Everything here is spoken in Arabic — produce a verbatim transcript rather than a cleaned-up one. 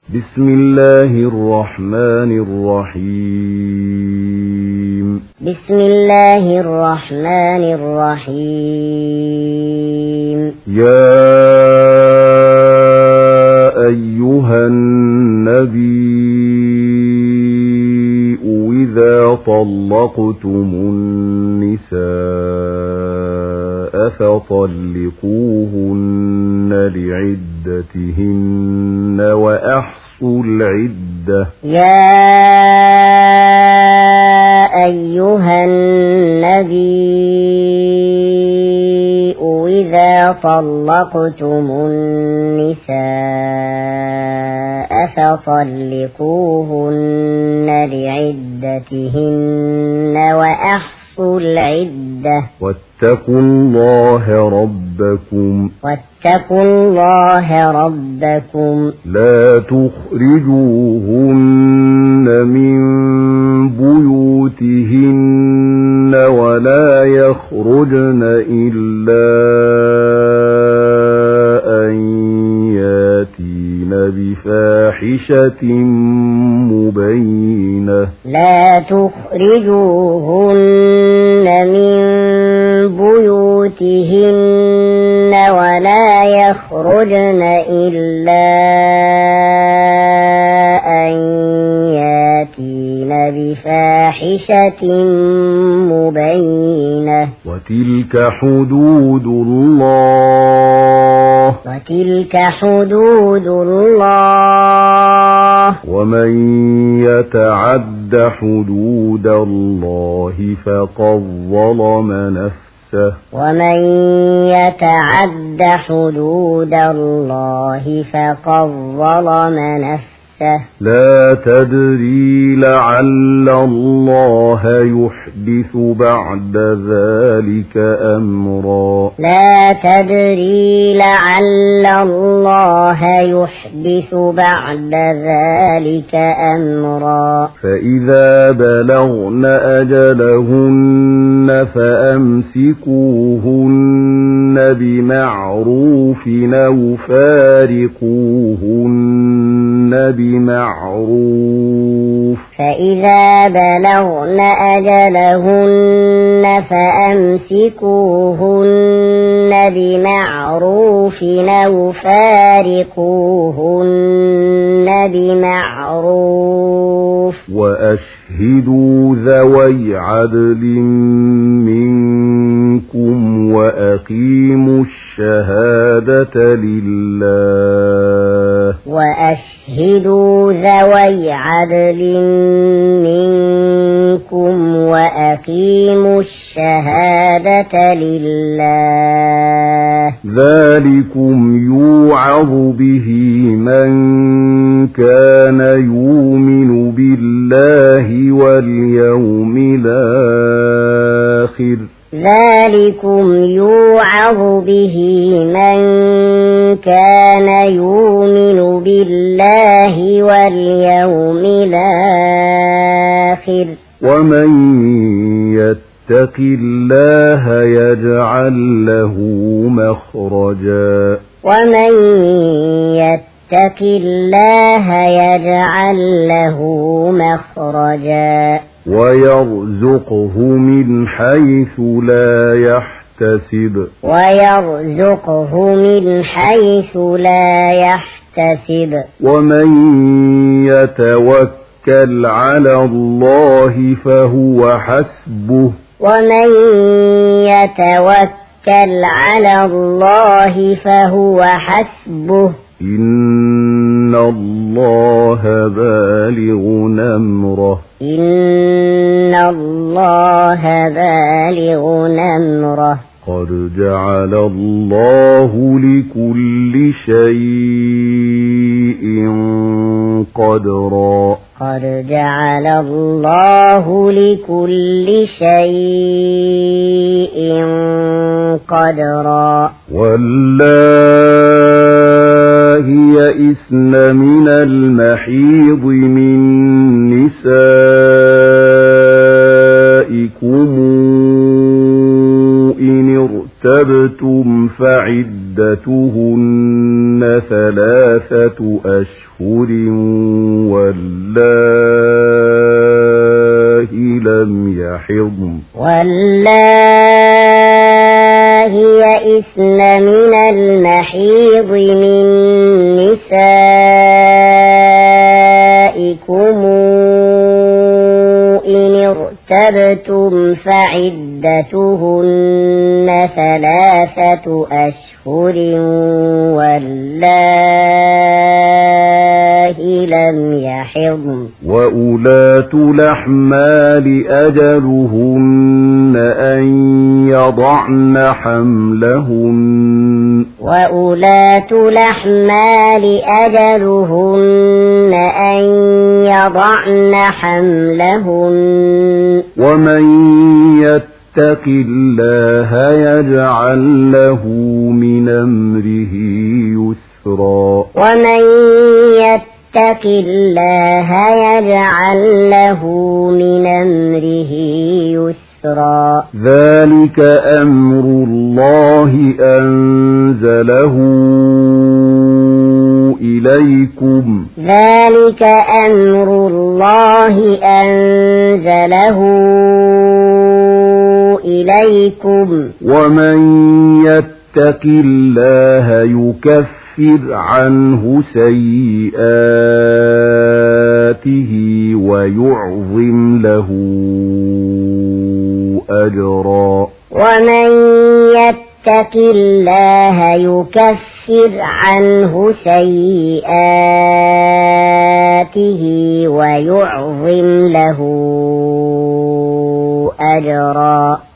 بسم الله الرحمن الرحيم بسم الله الرحمن الرحيم يا أيها النبي إذا طلقتم النساء فطلقوهن لعدتهن وأحصوا العدة يا أيها النبي إذا طلقتم النساء فطلقوهن لعدتهن وأحصوا العدة واتقوا الله ربكم واتقوا الله ربكم لا تخرجوهن من بيوتهن ولا يخرجن إلا أن ياتين بفاحشة مبينة لا تخرجوهن من بيوتهن ولا يخرجن إلا أن ياتين بفاحشة مبينة وتلك حدود الله وتلك حدود الله ومن يتعد حدود الله فقد ظلم نفسه ومن يتعد حدود الله فقد ظلم نفسه لا تدري لعل الله يحدث بعد ذلك أمرا لا تدري لعل الله يحدث بعد ذلك أمرا فإذا بلغن أجلهن فأمسكوهن بمعروف أو فارقوهن بمعروف فإذا بلغن أجلهن فأمسكوهن بمعروف أو فارقوهن بمعروف وأشهدوا ذوي عدل منكم وأقيموا الشهادة لله وأشهدوا ذوي عدل منكم وأقيموا الشهادة لله ذلكم يوعظ به من كان يؤمن بالله واليوم الآخر ذلكم يوعظ به من كان يؤمن بالله واليوم الآخر ومن يتق الله يجعل له مخرجا ومن يتق الله يجعل له مخرجا ويرزقه من حيث لا يحتسب ويرزقه من حيث لا يحتسب ومن يتوكل على الله فهو حسبه ومن يتوكل على الله فهو حسبه إن الله بالغ أمره إن الله بالغ أمره قد جعل الله لكل شيء قدرا قد جعل الله لكل شيء قدرا واللائي يئسن من المحيض من نسائكم إن ارتبتم فعدتهن ثلاثة أشهر واللائي لم يحضن واللائي يئسن من المحيض من نسائكم إن ارتبتم فعدتهن ثلاثة أشهر واللائي لم يحضن وأولاة الأحمال أجلهن أن يضعن حملهن وأولاة الأحمال أجلهن أن يضعن حملهن ومن يتق الله يجعل له من أمره يسرا ومن يتق الله يجعل له من أمره يسرا ذلك أمر الله أنزله إليكم ذلك أمر الله أنزله إليكم ومن يتق الله يكفر عنه سيئاته ويعظم له أجرا ومن يتق الله يكفر عنه سيئاته ويعظم له أجرا